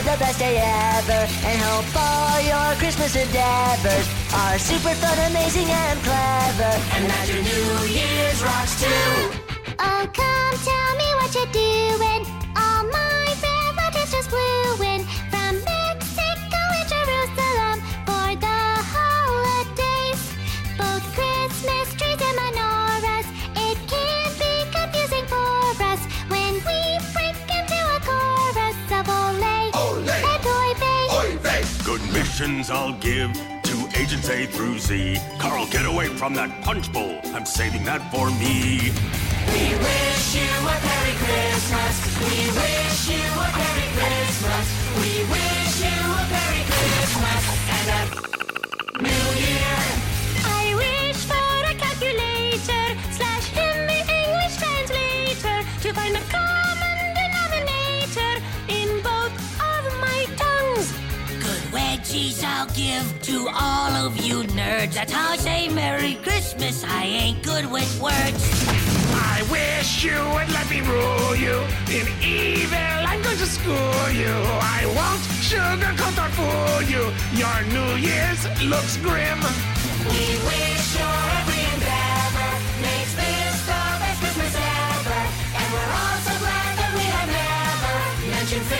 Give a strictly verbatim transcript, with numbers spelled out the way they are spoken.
the best day ever, and hope all your Christmas endeavors are super fun, amazing, and clever, and that your New Year's rocks too. Oh, come tell me what you're doing. All my relatives just flew in from Mexico and Jerusalem for the holidays. Both Christmas trees and menorahs. It can be confusing for us when we break into a chorus of ole, ole, and oy vey. Oy vey. Good missions I'll give to agents A through Z. Carl, get away from that punch bowl. I'm saving that for me. We wish you a Merry Christmas. We wish you a Merry Christmas. We wish you a Merry Christmas and a New Year. I wish for a calculator slash Hindi English translator to find a common denominator in both of my tongues. Good wedgies I'll give to all of you nerds. That's how I say Merry Christmas. I ain't good with words. I wish you would let me rule you. In evil, I'm going to school you. I won't sugarcoat or fool you. Your New Year's looks grim. We wish your every endeavor makes this the best Christmas ever. And we're all so glad that we have never mentioned